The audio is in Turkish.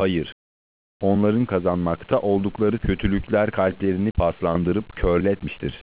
Hayır. Onların kazanmakta oldukları kötülükler kalplerini paslandırıp körletmiştir.